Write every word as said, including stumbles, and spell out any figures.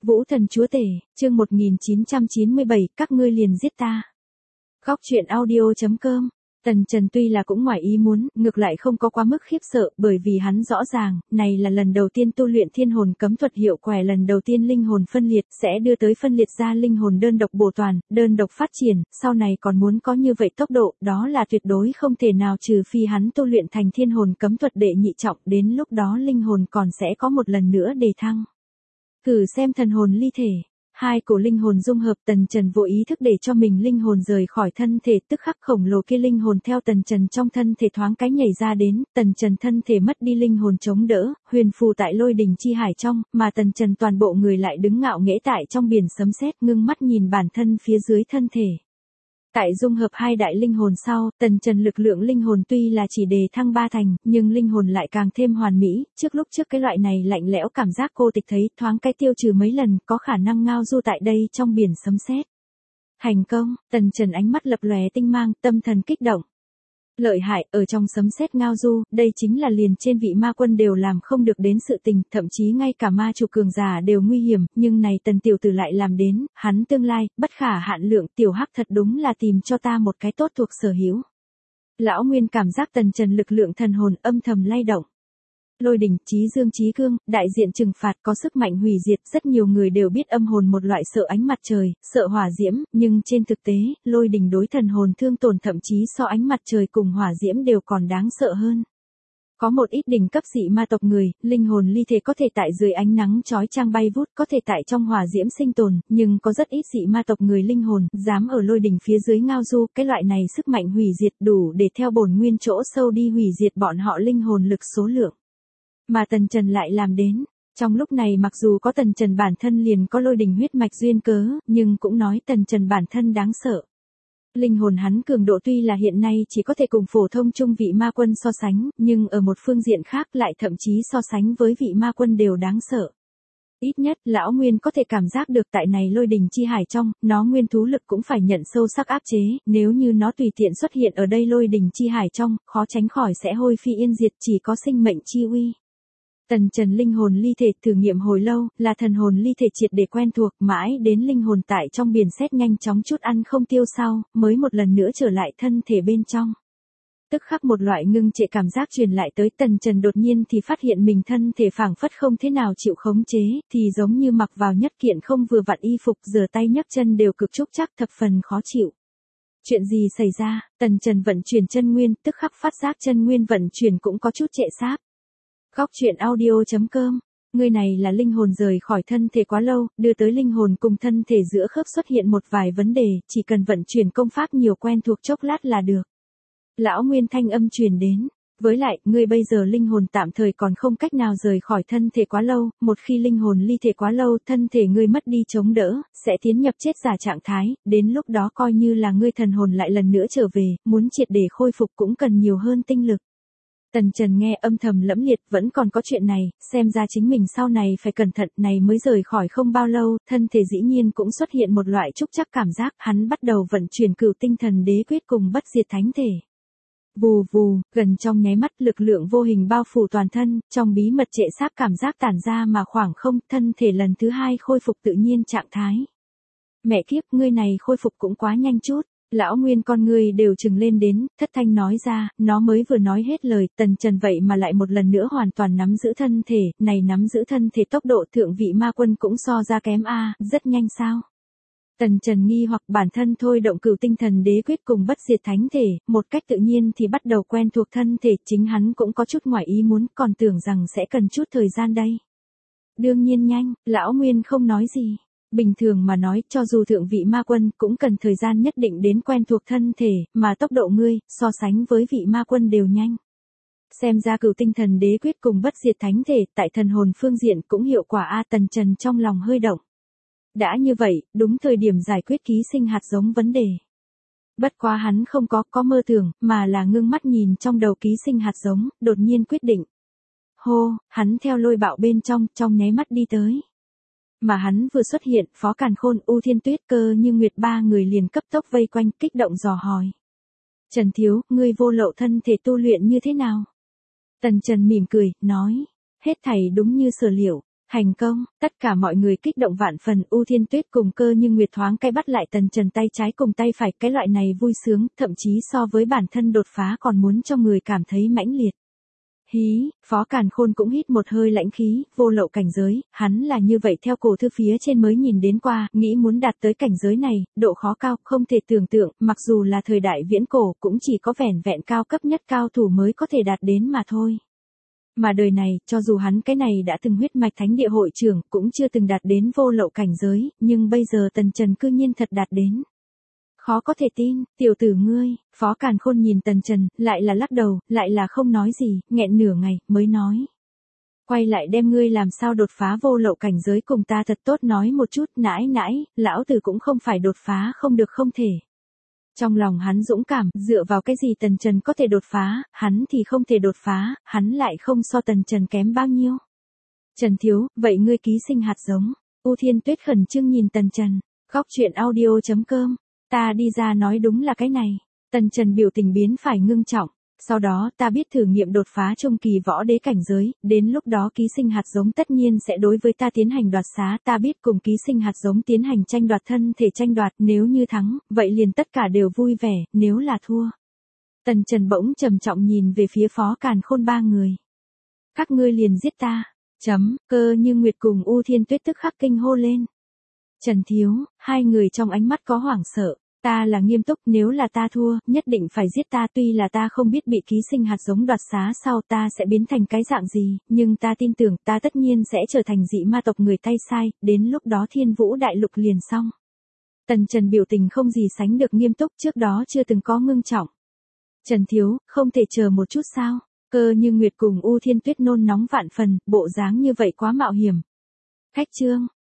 Vũ thần chúa tể, chương một nghìn chín trăm chín mươi bảy, các ngươi liền giết ta. Góc truyện audio chấm com. Tần Trần tuy là cũng ngoài ý muốn, ngược lại không có quá mức khiếp sợ, bởi vì hắn rõ ràng, này là lần đầu tiên tu luyện thiên hồn cấm thuật hiệu quả, lần đầu tiên linh hồn phân liệt, sẽ đưa tới phân liệt ra linh hồn đơn độc bổ toàn, đơn độc phát triển, sau này còn muốn có như vậy tốc độ, đó là tuyệt đối không thể nào, trừ phi hắn tu luyện thành thiên hồn cấm thuật đệ nhị trọng, đến lúc đó linh hồn còn sẽ có một lần nữa đề thăng. Cử xem thần hồn ly thể. Hai cổ linh hồn dung hợp, Tần Trần vô ý thức để cho mình linh hồn rời khỏi thân thể, tức khắc khổng lồ kia linh hồn theo Tần Trần trong thân thể thoáng cái nhảy ra đến, Tần Trần thân thể mất đi linh hồn chống đỡ, huyền phù tại lôi đỉnh chi hải trong, mà Tần Trần toàn bộ người lại đứng ngạo nghễ tại trong biển sấm sét, ngưng mắt nhìn bản thân phía dưới thân thể. Tại dung hợp hai đại linh hồn sau, Tần Trần lực lượng linh hồn tuy là chỉ đề thăng ba thành, nhưng linh hồn lại càng thêm hoàn mỹ, trước lúc trước cái loại này lạnh lẽo cảm giác cô tịch thấy thoáng cái tiêu trừ mấy lần, có khả năng ngao du tại đây trong biển sấm sét. Thành công, Tần Trần ánh mắt lập lòe tinh mang, tâm thần kích động. Lợi hại, ở trong sấm sét ngao du, đây chính là liền trên vị ma quân đều làm không được đến sự tình, thậm chí ngay cả ma chủ cường giả đều nguy hiểm, nhưng này Tần tiểu tử lại làm đến, hắn tương lai, bất khả hạn lượng, tiểu hắc thật đúng là tìm cho ta một cái tốt thuộc sở hữu. Lão Nguyên cảm giác Tần Trần lực lượng thần hồn âm thầm lay động. Lôi đỉnh, chí dương chí cương, đại diện trừng phạt, có sức mạnh hủy diệt, rất nhiều người đều biết âm hồn một loại sợ ánh mặt trời, sợ hỏa diễm, nhưng trên thực tế, lôi đỉnh đối thần hồn thương tổn thậm chí so ánh mặt trời cùng hỏa diễm đều còn đáng sợ hơn. Có một ít đỉnh cấp dị ma tộc người, linh hồn ly thể có thể tại dưới ánh nắng chói chang bay vút, có thể tại trong hỏa diễm sinh tồn, nhưng có rất ít dị ma tộc người linh hồn, dám ở lôi đỉnh phía dưới ngao du, cái loại này sức mạnh hủy diệt đủ để theo bổn nguyên chỗ sâu đi hủy diệt bọn họ linh hồn lực số lượng. Mà Tần Trần lại làm đến. Trong lúc này mặc dù có Tần Trần bản thân liền có lôi đỉnh huyết mạch duyên cớ, nhưng cũng nói Tần Trần bản thân đáng sợ. Linh hồn hắn cường độ tuy là hiện nay chỉ có thể cùng phổ thông trung vị ma quân so sánh, nhưng ở một phương diện khác lại thậm chí so sánh với vị ma quân đều đáng sợ. Ít nhất, Lão Nguyên có thể cảm giác được tại này lôi đỉnh chi hải trong, nó nguyên thú lực cũng phải nhận sâu sắc áp chế, nếu như nó tùy tiện xuất hiện ở đây lôi đỉnh chi hải trong, khó tránh khỏi sẽ hôi phi yên diệt, chỉ có sinh mệnh chi uy. Tần Trần linh hồn ly thể thử nghiệm hồi lâu, là thần hồn ly thể triệt để quen thuộc, mãi đến linh hồn tại trong biển sét nhanh chóng chút ăn không tiêu sau, mới một lần nữa trở lại thân thể bên trong. Tức khắc một loại ngưng trệ cảm giác truyền lại tới Tần Trần, đột nhiên thì phát hiện mình thân thể phảng phất không thế nào chịu khống chế, thì giống như mặc vào nhất kiện không vừa vặn y phục, rửa tay nhấc chân đều cực trúc chắc, thập phần khó chịu. Chuyện gì xảy ra? Tần Trần vận chuyển chân nguyên, tức khắc phát giác chân nguyên vận chuyển cũng có chút trệ sáp. Góc truyện audio chấm com. Người này là linh hồn rời khỏi thân thể quá lâu, đưa tới linh hồn cùng thân thể giữa khớp xuất hiện một vài vấn đề, chỉ cần vận chuyển công pháp nhiều quen thuộc chốc lát là được. Lão Nguyên thanh âm truyền đến. Với lại, ngươi bây giờ linh hồn tạm thời còn không cách nào rời khỏi thân thể quá lâu, một khi linh hồn ly thể quá lâu, thân thể ngươi mất đi chống đỡ, sẽ tiến nhập chết giả trạng thái, đến lúc đó coi như là ngươi thần hồn lại lần nữa trở về, muốn triệt để khôi phục cũng cần nhiều hơn tinh lực. Tần Trần nghe âm thầm lẫm liệt, vẫn còn có chuyện này, xem ra chính mình sau này phải cẩn thận, này mới rời khỏi không bao lâu, thân thể dĩ nhiên cũng xuất hiện một loại trúc chắc cảm giác, hắn bắt đầu vận chuyển cửu tinh thần đế quyết cùng bất diệt thánh thể. Vù vù, gần trong nháy mắt lực lượng vô hình bao phủ toàn thân, trong bí mật trệ sáp cảm giác tản ra mà khoảng không, thân thể lần thứ hai khôi phục tự nhiên trạng thái. Mẹ kiếp, ngươi này khôi phục cũng quá nhanh chút. Lão Nguyên con ngươi đều trừng lên đến, thất thanh nói ra, nó mới vừa nói hết lời, Tần Trần vậy mà lại một lần nữa hoàn toàn nắm giữ thân thể, này nắm giữ thân thể tốc độ thượng vị ma quân cũng so ra kém a, rất nhanh sao? Tần Trần nghi hoặc bản thân thôi động cửu tinh thần đế quyết cùng bất diệt thánh thể, một cách tự nhiên thì bắt đầu quen thuộc thân thể, chính hắn cũng có chút ngoài ý muốn, còn tưởng rằng sẽ cần chút thời gian đây. Đương nhiên nhanh, Lão Nguyên không nói gì. Bình thường mà nói, cho dù thượng vị ma quân cũng cần thời gian nhất định đến quen thuộc thân thể, mà tốc độ ngươi, so sánh với vị ma quân đều nhanh. Xem ra cửu tinh thần đế quyết cùng bất diệt thánh thể, tại thần hồn phương diện cũng hiệu quả a. Tần Trần trong lòng hơi động. Đã như vậy, đúng thời điểm giải quyết ký sinh hạt giống vấn đề. Bất quá hắn không có có mơ tưởng, mà là ngưng mắt nhìn trong đầu ký sinh hạt giống, đột nhiên quyết định. Hô, hắn theo lôi bạo bên trong, trong nháy mắt đi tới. Mà hắn vừa xuất hiện, Phó Càn Khôn, U Thiên Tuyết Cơ như Nguyệt ba người liền cấp tốc vây quanh, kích động dò hỏi. Trần Thiếu, ngươi vô lậu thân thể tu luyện như thế nào? Tần Trần mỉm cười, nói. Hết thảy đúng như sở liệu. Thành công, tất cả mọi người kích động vạn phần. U Thiên Tuyết cùng Cơ Như Nguyệt thoáng cái bắt lại Tần Trần tay trái cùng tay phải, cái loại này vui sướng, thậm chí so với bản thân đột phá còn muốn cho người cảm thấy mãnh liệt. Hí, Phó Càn Khôn cũng hít một hơi lãnh khí, vô lậu cảnh giới, hắn là như vậy theo cổ thư phía trên mới nhìn đến qua, nghĩ muốn đạt tới cảnh giới này, độ khó cao, không thể tưởng tượng, mặc dù là thời đại viễn cổ, cũng chỉ có vẻn vẹn cao cấp nhất cao thủ mới có thể đạt đến mà thôi. Mà đời này, cho dù hắn cái này đã từng huyết mạch thánh địa hội trưởng, cũng chưa từng đạt đến vô lậu cảnh giới, nhưng bây giờ Tần Trần cư nhiên thật đạt đến. Khó có thể tin, tiểu tử ngươi. Phó Càn Khôn nhìn Tần Trần, lại là lắc đầu, lại là không nói gì, nghẹn nửa ngày, mới nói. Quay lại đem ngươi làm sao đột phá vô lậu cảnh giới cùng ta thật tốt nói một chút, nãi nãi, lão tử cũng không phải đột phá không được không thể. Trong lòng hắn dũng cảm, dựa vào cái gì Tần Trần có thể đột phá, hắn thì không thể đột phá, hắn lại không so Tần Trần kém bao nhiêu. Trần Thiếu, vậy ngươi ký sinh hạt giống. U Thiên Tuyết khẩn trương nhìn Tần Trần. Góc truyện audio chấm com. Ta đi ra nói đúng là cái này. Tần Trần biểu tình biến phải ngưng trọng. Sau đó ta biết thử nghiệm đột phá trung kỳ võ đế cảnh giới, đến lúc đó ký sinh hạt giống tất nhiên sẽ đối với ta tiến hành đoạt xá, ta biết cùng ký sinh hạt giống tiến hành tranh đoạt thân thể tranh đoạt, nếu như thắng, vậy liền tất cả đều vui vẻ, nếu là thua. Tần Trần bỗng trầm trọng nhìn về phía Phó Càn Khôn ba người. Các ngươi liền giết ta. Chấm, Cơ Như Nguyệt cùng U Thiên Tuyết tức khắc kinh hô lên. Trần Thiếu, hai người trong ánh mắt có hoảng sợ. Ta là nghiêm túc, nếu là ta thua, nhất định phải giết ta, tuy là ta không biết bị ký sinh hạt giống đoạt xá sau ta sẽ biến thành cái dạng gì, nhưng ta tin tưởng ta tất nhiên sẽ trở thành dị ma tộc người tay sai, đến lúc đó Thiên Vũ Đại Lục liền xong. Tần Trần biểu tình không gì sánh được nghiêm túc, trước đó chưa từng có ngưng trọng. Trần Thiếu, không thể chờ một chút sao? Cơ Như Nguyệt cùng U Thiên Tuyết nôn nóng vạn phần, bộ dáng như vậy quá mạo hiểm. Khách trương,